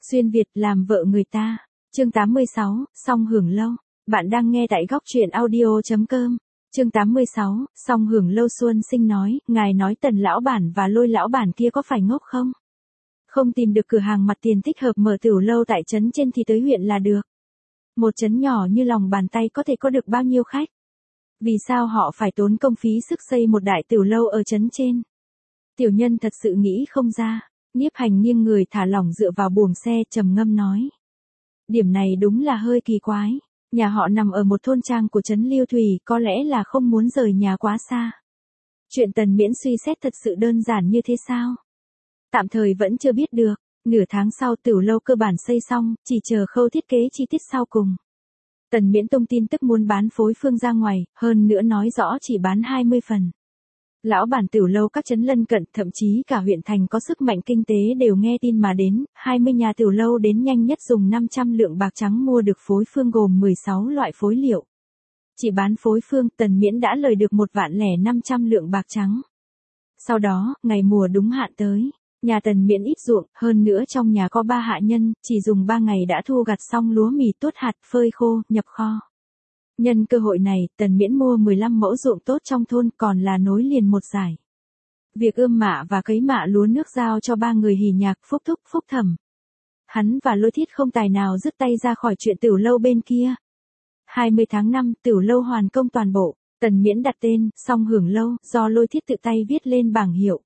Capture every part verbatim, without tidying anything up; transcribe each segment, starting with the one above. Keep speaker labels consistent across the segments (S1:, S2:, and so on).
S1: Xuyên Việt làm vợ người ta. Chương tám mươi sáu, song hưởng lâu. Bạn đang nghe tại góc truyện audio chấm com. Chương tám mươi sáu, song hưởng lâu. Xuân Sinh nói, ngài nói Tần lão bản và Lôi lão bản kia có phải ngốc không? Không tìm được cửa hàng mặt tiền thích hợp mở tiểu lâu tại trấn trên thì tới huyện là được. Một trấn nhỏ như lòng bàn tay có thể có được bao nhiêu khách? Vì sao họ phải tốn công phí sức xây một đại tiểu lâu ở trấn trên? Tiểu nhân thật sự nghĩ không ra. Nhiếp Hành nghiêng người thả lỏng dựa vào buồng xe trầm ngâm nói. Điểm này đúng là hơi kỳ quái. Nhà họ nằm ở một thôn trang của trấn Liêu Thủy, có lẽ là không muốn rời nhà quá xa. Chuyện Tần Miễn suy xét thật sự đơn giản như thế sao? Tạm thời vẫn chưa biết được. Nửa tháng sau tiểu lâu cơ bản xây xong, chỉ chờ khâu thiết kế chi tiết sau cùng. Tần Miễn tung tin tức muốn bán phối phương ra ngoài, hơn nữa nói rõ chỉ bán hai mươi phần. Lão bản tiểu lâu các trấn lân cận, thậm chí cả huyện thành có sức mạnh kinh tế đều nghe tin mà đến, hai mươi nhà tiểu lâu đến nhanh nhất dùng năm trăm lượng bạc trắng mua được phối phương gồm mười sáu loại phối liệu. Chỉ bán phối phương, Tần Miễn đã lời được một vạn lẻ năm trăm lượng bạc trắng. Sau đó, ngày mùa đúng hạn tới, nhà Tần Miễn ít ruộng, hơn nữa trong nhà có ba hạ nhân, chỉ dùng ba ngày đã thu gặt xong lúa mì tốt hạt, phơi khô, nhập kho. Nhân cơ hội này, Tần Miễn mua mười lăm mẫu ruộng tốt trong thôn, còn là nối liền một giải. Việc ươm mạ và cấy mạ lúa nước giao cho ba người Hỉ Nhạc, Phúc Thúc, Phúc Thẩm. Hắn và Lôi Thiết không tài nào dứt tay ra khỏi chuyện tiểu lâu bên kia. hai mươi tháng năm, tiểu lâu hoàn công toàn bộ, Tần Miễn đặt tên, song hưởng lâu, do Lôi Thiết tự tay viết lên bảng hiệu.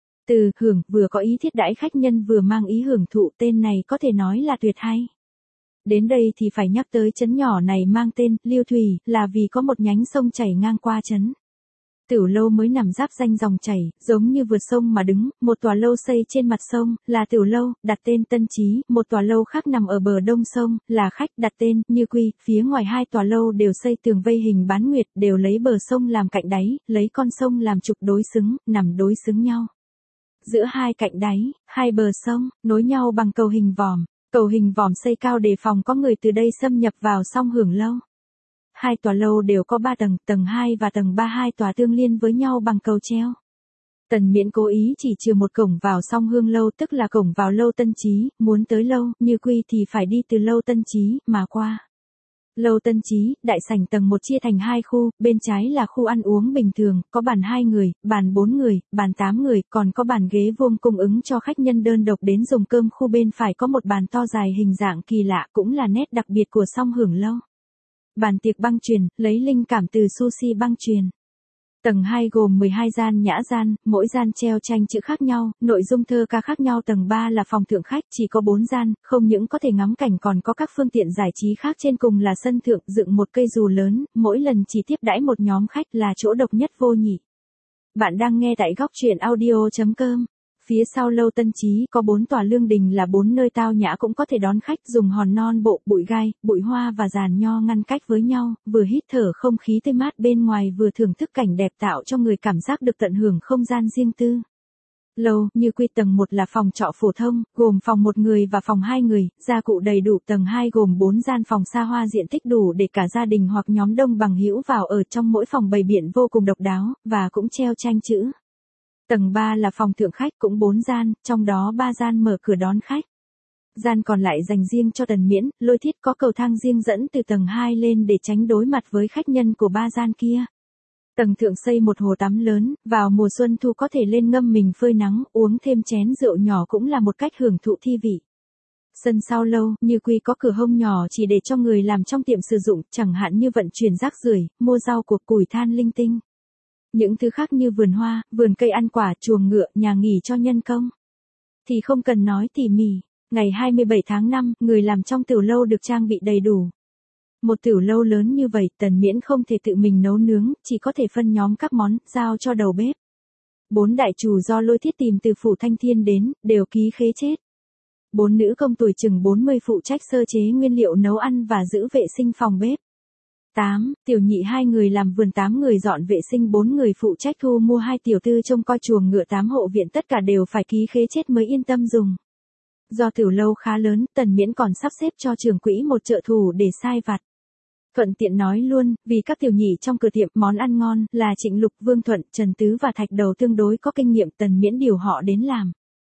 S1: Từ hưởng vừa có ý thiết đãi khách nhân vừa mang ý hưởng thụ, tên này có thể nói là tuyệt hay. Đến đây thì phải nhắc tới trấn nhỏ này mang tên Liêu Thủy, là vì có một nhánh sông chảy ngang qua trấn. Tiểu lâu mới nằm giáp danh dòng chảy, giống như vượt sông mà đứng, một tòa lâu xây trên mặt sông, là tiểu lâu, đặt tên Tân Chí, một tòa lâu khác nằm ở bờ đông sông, là Khách, đặt tên Như Quy, phía ngoài hai tòa lâu đều xây tường vây hình bán nguyệt, đều lấy bờ sông làm cạnh đáy, lấy con sông làm trục đối xứng, nằm đối xứng nhau. Giữa hai cạnh đáy, hai bờ sông, nối nhau bằng cầu hình vòm. Cầu hình vòm xây cao để phòng có người từ đây xâm nhập vào song hưởng lâu. Hai tòa lâu đều có ba tầng, tầng hai và tầng ba, hai tòa tương liên với nhau bằng cầu treo. Tần Miễn cố ý chỉ trừ một cổng vào song hương lâu, tức là cổng vào lâu Tân Chí, muốn tới lâu Như Quy thì phải đi từ lâu Tân Chí mà qua. Lâu Tân Chí, đại sảnh tầng một chia thành hai khu, bên trái là khu ăn uống bình thường, có bàn hai người, bàn bốn người, bàn tám người, còn có bàn ghế vuông cung ứng cho khách nhân đơn độc đến dùng cơm. Khu bên phải có một bàn to dài hình dạng kỳ lạ, cũng là nét đặc biệt của song hưởng lâu. Bàn tiệc băng chuyền, lấy linh cảm từ sushi băng chuyền. Tầng hai gồm mười hai gian nhã gian, mỗi gian treo tranh chữ khác nhau, nội dung thơ ca khác nhau. Tầng ba là phòng thượng khách, chỉ có bốn gian, không những có thể ngắm cảnh còn có các phương tiện giải trí khác. Trên cùng là sân thượng, dựng một cây dù lớn, mỗi lần chỉ tiếp đãi một nhóm khách, là chỗ độc nhất vô nhị. Bạn đang nghe tại góc truyện audio chấm com. Phía sau lâu Tân Chí có bốn tòa lương đình, là bốn nơi tao nhã cũng có thể đón khách, dùng hòn non bộ, bụi gai, bụi hoa và giàn nho ngăn cách với nhau, vừa hít thở không khí tươi mát bên ngoài vừa thưởng thức cảnh đẹp, tạo cho người cảm giác được tận hưởng không gian riêng tư. Lâu Như Quy tầng một là phòng trọ phổ thông, gồm phòng một người và phòng hai người, gia cụ đầy đủ. Tầng hai gồm bốn gian phòng xa hoa, diện tích đủ để cả gia đình hoặc nhóm đông bằng hữu vào ở. Trong mỗi phòng bày biện vô cùng độc đáo, và cũng treo tranh chữ. Tầng ba là phòng thượng khách, cũng bốn gian, trong đó ba gian mở cửa đón khách. Gian còn lại dành riêng cho Tần Miễn. Lôi Thiết có cầu thang riêng dẫn từ tầng hai lên để tránh đối mặt với khách nhân của ba gian kia. Tầng thượng xây một hồ tắm lớn, vào mùa xuân thu có thể lên ngâm mình phơi nắng, uống thêm chén rượu nhỏ cũng là một cách hưởng thụ thi vị. Sân sau lâu Như Quy có cửa hông nhỏ chỉ để cho người làm trong tiệm sử dụng, chẳng hạn như vận chuyển rác rưởi, mua rau cuộc, củi than linh tinh. Những thứ khác như vườn hoa, vườn cây ăn quả, chuồng ngựa, nhà nghỉ cho nhân công thì không cần nói tỉ mỉ. Ngày hai mươi bảy tháng năm, người làm trong tiểu lâu được trang bị đầy đủ. Một tiểu lâu lớn như vậy, Tần Miễn không thể tự mình nấu nướng, chỉ có thể phân nhóm các món, giao cho đầu bếp. Bốn đại chủ do Lôi Thiết tìm từ phủ Thanh Thiên đến, đều ký khế chết. Bốn nữ công tuổi chừng bốn mươi phụ trách sơ chế nguyên liệu nấu ăn và giữ vệ sinh phòng bếp. tám. Tiểu nhị hai người làm vườn, tám người dọn vệ sinh, bốn người phụ trách thu mua, hai tiểu tư trông coi chuồng ngựa, tám hộ viện, tất cả đều phải ký khế chết mới yên tâm dùng. Do tiểu lâu khá lớn, Tần Miễn còn sắp xếp cho trưởng quỹ một trợ thủ để sai vặt. Thuận tiện nói luôn, vì các tiểu nhị trong cửa tiệm món ăn ngon là Trịnh Lục, Vương Thuận, Trần Tứ và Thạch Đầu tương đối có kinh nghiệm, Tần Miễn điều họ đến làm.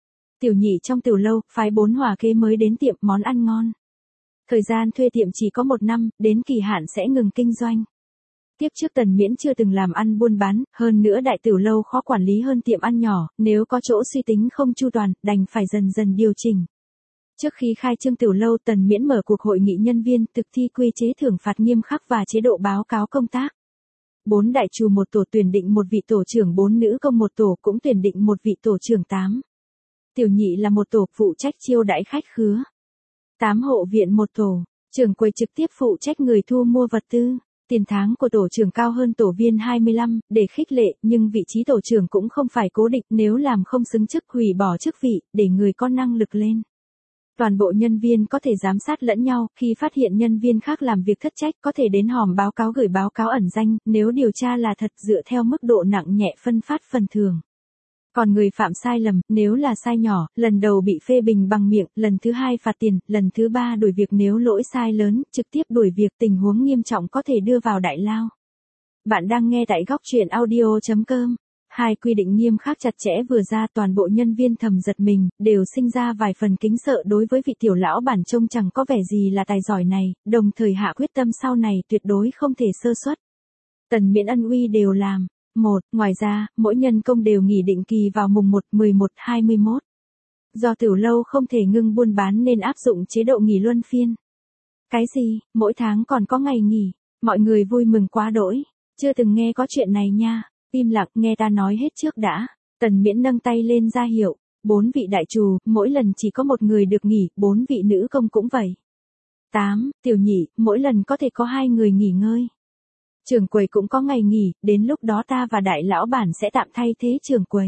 S1: Tiểu nhị trong tiểu lâu, phái bốn hòa kế mới đến tiệm, món ăn ngon. Thời gian thuê tiệm chỉ có một năm, đến kỳ hạn sẽ ngừng kinh doanh. Tiếp trước Tần Miễn chưa từng làm ăn buôn bán, hơn nữa đại tiểu lâu khó quản lý hơn tiệm ăn nhỏ, nếu có chỗ suy tính không chu toàn, đành phải dần dần điều chỉnh. Trước khi khai trương tiểu lâu, Tần Miễn mở cuộc hội nghị nhân viên, thực thi quy chế thưởng phạt nghiêm khắc và chế độ báo cáo công tác. Bốn đại trù một tổ tuyển định một vị tổ trưởng, bốn nữ công một tổ cũng tuyển định một vị tổ trưởng tám. Tiểu nhị là một tổ phụ trách chiêu đãi khách khứa. Tám hộ viện một tổ, trưởng quầy trực tiếp phụ trách người thu mua vật tư. Tiền tháng của tổ trưởng cao hơn tổ viên hai mươi lăm, để khích lệ, nhưng vị trí tổ trưởng cũng không phải cố định, nếu làm không xứng chức hủy bỏ chức vị, để người có năng lực lên. Toàn bộ nhân viên có thể giám sát lẫn nhau, khi phát hiện nhân viên khác làm việc thất trách có thể đến hòm báo cáo gửi báo cáo ẩn danh, nếu điều tra là thật dựa theo mức độ nặng nhẹ phân phát phần thưởng. Còn người phạm sai lầm, nếu là sai nhỏ, lần đầu bị phê bình bằng miệng, lần thứ hai phạt tiền, lần thứ ba đuổi việc, nếu lỗi sai lớn, trực tiếp đuổi việc, tình huống nghiêm trọng có thể đưa vào đại lao. Bạn đang nghe tại góc truyện audio chấm com. Hai quy định nghiêm khắc chặt chẽ vừa ra, toàn bộ nhân viên thầm giật mình, đều sinh ra vài phần kính sợ đối với vị tiểu lão bản trông chẳng có vẻ gì là tài giỏi này, đồng thời hạ quyết tâm sau này tuyệt đối không thể sơ suất. Tần Miễn ân uy đều làm. một. Ngoài ra, mỗi nhân công đều nghỉ định kỳ vào mùng một, mười một, hai mươi mốt. Do tiểu lâu không thể ngưng buôn bán nên áp dụng chế độ nghỉ luân phiên. Cái gì, mỗi tháng còn có ngày nghỉ, mọi người vui mừng quá đỗi, chưa từng nghe có chuyện này nha, im lặng nghe ta nói hết trước đã. Tần Miễn nâng tay lên ra hiệu, bốn vị đại trù, mỗi lần chỉ có một người được nghỉ, bốn vị nữ công cũng vậy. tám. Tiểu nhị, mỗi lần có thể có hai người nghỉ ngơi. Trưởng quầy cũng có ngày nghỉ, đến lúc đó ta và đại lão bản sẽ tạm thay thế trưởng quầy.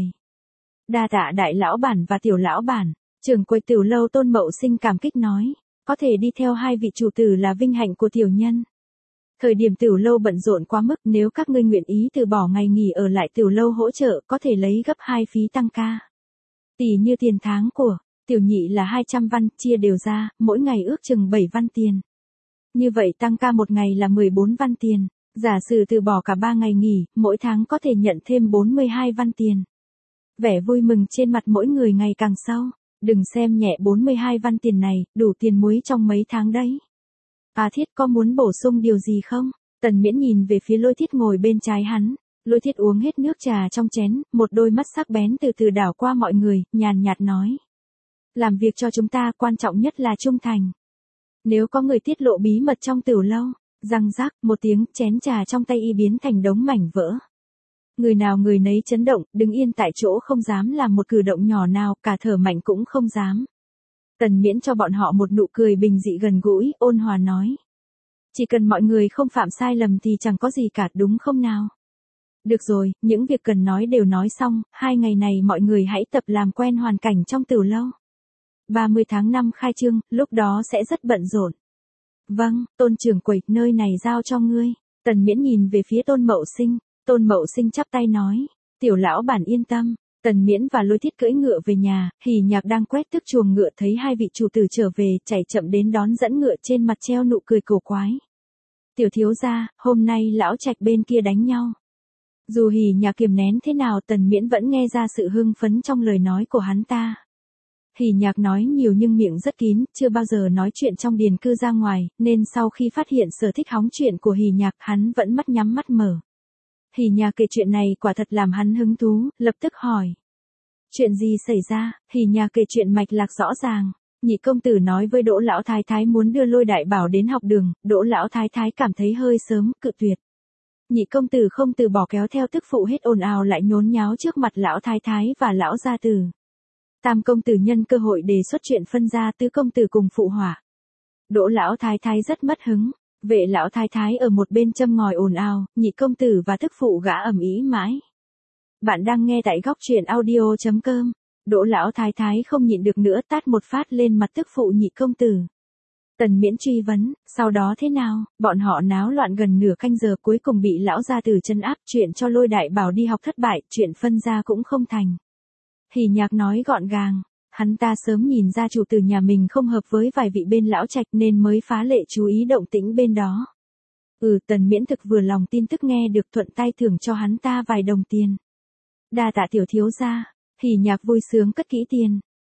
S1: Đa tạ đại lão bản và tiểu lão bản, trưởng quầy tiểu lâu Tôn Mậu Sinh cảm kích nói, có thể đi theo hai vị chủ tử là vinh hạnh của tiểu nhân. Thời điểm tiểu lâu bận rộn quá mức, nếu các ngươi nguyện ý từ bỏ ngày nghỉ ở lại tiểu lâu hỗ trợ, có thể lấy gấp hai phí tăng ca. Tỷ như tiền tháng của tiểu nhị là hai trăm văn, chia đều ra, mỗi ngày ước chừng bảy văn tiền. Như vậy tăng ca một ngày là mười bốn văn tiền. Giả sử từ bỏ cả ba ngày nghỉ, mỗi tháng có thể nhận thêm bốn mươi hai văn tiền. Vẻ vui mừng trên mặt mỗi người ngày càng sâu, đừng xem nhẹ bốn mươi hai văn tiền này, đủ tiền muối trong mấy tháng đấy. À Thiết có muốn bổ sung điều gì không? Tần Miễn nhìn về phía Lôi Thiết ngồi bên trái hắn, Lôi Thiết uống hết nước trà trong chén, một đôi mắt sắc bén từ từ đảo qua mọi người, nhàn nhạt nói. Làm việc cho chúng ta quan trọng nhất là trung thành. Nếu có người tiết lộ bí mật trong tiểu lâu, răng rác, một tiếng, chén trà trong tay y biến thành đống mảnh vỡ. Người nào người nấy chấn động, đứng yên tại chỗ không dám làm một cử động nhỏ nào, cả thở mạnh cũng không dám. Tần Miễn cho bọn họ một nụ cười bình dị gần gũi, ôn hòa nói. Chỉ cần mọi người không phạm sai lầm thì chẳng có gì cả, đúng không nào? Được rồi, những việc cần nói đều nói xong, hai ngày này mọi người hãy tập làm quen hoàn cảnh trong tiểu lâu. ba mươi tháng năm khai trương, lúc đó sẽ rất bận rộn. Vâng, Tôn trưởng quầy, nơi này giao cho ngươi. Tần Miễn nhìn về phía Tôn Mậu Sinh, Tôn Mậu Sinh chắp tay nói, tiểu lão bản yên tâm. Tần Miễn và Lôi Thiết cưỡi ngựa về nhà, Hỉ Nhạc đang quét tước chuồng ngựa thấy hai vị chủ tử trở về, chạy chậm đến đón dẫn ngựa, trên mặt treo nụ cười cổ quái. Tiểu thiếu gia, hôm nay lão trạch bên kia đánh nhau. Dù Hỉ Nhạc kiềm nén thế nào, Tần Miễn vẫn nghe ra sự hưng phấn trong lời nói của hắn ta. Hỉ Nhạc nói nhiều nhưng miệng rất kín, chưa bao giờ nói chuyện trong điền cư ra ngoài, nên sau khi phát hiện sở thích hóng chuyện của Hỉ Nhạc, hắn vẫn mắt nhắm mắt mở. Hỉ Nhạc kể chuyện này quả thật làm hắn hứng thú, lập tức hỏi. Chuyện gì xảy ra? Hỉ Nhạc kể chuyện mạch lạc rõ ràng. Nhị công tử nói với Đỗ lão thái thái muốn đưa Lôi đại bảo đến học đường, Đỗ lão thái thái cảm thấy hơi sớm, cự tuyệt. Nhị công tử không từ bỏ, kéo theo tức phụ hết ồn ào lại nhốn nháo trước mặt lão thái thái và lão gia tử. Tam công tử nhân cơ hội đề xuất chuyện phân gia, tứ công tử cùng phụ họa. Đỗ lão thái thái rất mất hứng, vệ lão thái thái ở một bên châm ngòi ồn ào, nhị công tử và tức phụ gã ầm ĩ mãi. Bạn đang nghe tại góc truyện audio chấm com. Đỗ lão thái thái không nhịn được nữa, tát một phát lên mặt tức phụ nhị công tử. Tần Miễn truy vấn, sau đó thế nào? Bọn họ náo loạn gần nửa canh giờ, cuối cùng bị lão gia tử trấn áp, chuyện cho Lôi đại bảo đi học thất bại, chuyện phân gia cũng không thành. Hỉ Nhạc nói gọn gàng, hắn ta sớm nhìn ra chủ tử nhà mình không hợp với vài vị bên lão trạch nên mới phá lệ chú ý động tĩnh bên đó. Ừ, Tần Miễn thực vừa lòng tin tức nghe được, thuận tay thưởng cho hắn ta vài đồng tiền. Đa tạ tiểu thiếu gia. Hỉ Nhạc vui sướng cất kỹ tiền.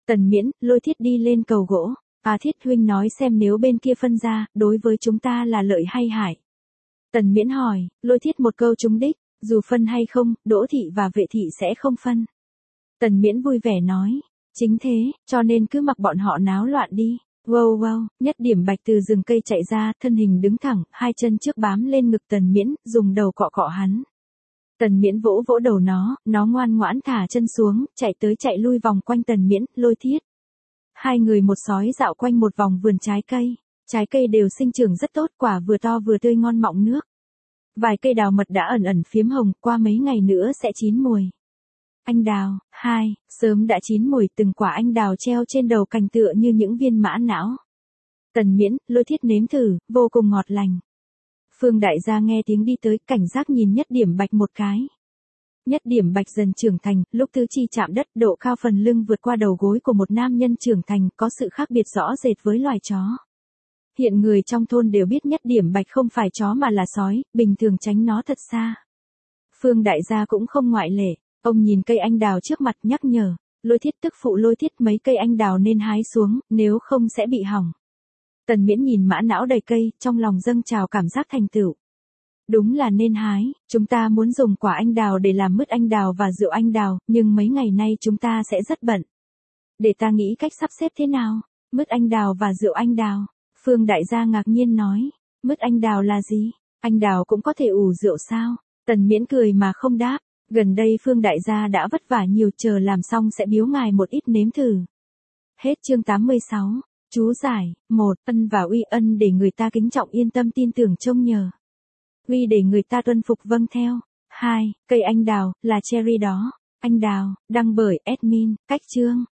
S1: Tần Miễn, Lôi Thiết đi lên cầu gỗ. À Thiết huynh nói xem nếu bên kia phân ra, đối với chúng ta là lợi hay hại. Tần Miễn hỏi, Lôi Thiết một câu trúng đích, dù phân hay không, Đỗ thị và Vệ thị sẽ không phân. Tần Miễn vui vẻ nói, chính thế, cho nên cứ mặc bọn họ náo loạn đi. Wow wow, Nhất Điểm Bạch từ rừng cây chạy ra, thân hình đứng thẳng, hai chân trước bám lên ngực Tần Miễn, dùng đầu cọ cọ hắn. Tần Miễn vỗ vỗ đầu nó, nó ngoan ngoãn thả chân xuống, chạy tới chạy lui vòng quanh Tần Miễn, Lôi Thiết. Hai người một sói dạo quanh một vòng vườn trái cây, trái cây đều sinh trưởng rất tốt, quả vừa to vừa tươi ngon mọng nước. Vài cây đào mật đã ẩn ẩn phiếm hồng, qua mấy ngày nữa sẽ chín mùi. Anh đào, hai, sớm đã chín mùi, từng quả anh đào treo trên đầu cành tựa như những viên mã não. Tần Miễn, Lôi Thiết nếm thử, vô cùng ngọt lành. Phương đại gia nghe tiếng đi tới, cảnh giác nhìn Nhất Điểm Bạch một cái. Nhất Điểm Bạch dần trưởng thành, lúc tứ chi chạm đất, độ cao phần lưng vượt qua đầu gối của một nam nhân trưởng thành, có sự khác biệt rõ rệt với loài chó. Hiện người trong thôn đều biết Nhất Điểm Bạch không phải chó mà là sói, bình thường tránh nó thật xa. Phương đại gia cũng không ngoại lệ, ông nhìn cây anh đào trước mặt nhắc nhở, Lôi Thiết tức phụ Lôi Thiết mấy cây anh đào nên hái xuống, nếu không sẽ bị hỏng. Tần Miễn nhìn mã não đầy cây, trong lòng dâng trào cảm giác thành tựu. Đúng là nên hái, chúng ta muốn dùng quả anh đào để làm mứt anh đào và rượu anh đào, nhưng mấy ngày nay chúng ta sẽ rất bận. Để ta nghĩ cách sắp xếp thế nào, mứt anh đào và rượu anh đào. Phương đại gia ngạc nhiên nói, mứt anh đào là gì? Anh đào cũng có thể ủ rượu sao? Tần Miễn cười mà không đáp, gần đây Phương đại gia đã vất vả nhiều, chờ làm xong sẽ biếu ngài một ít nếm thử. Hết chương tám mươi sáu, chú giải, một, ân và uy, ân để người ta kính trọng yên tâm tin tưởng trông nhờ. Uy để người ta tuân phục vâng theo. hai, cây anh đào, là cherry đó. Anh đào, đăng bởi admin, cách chương.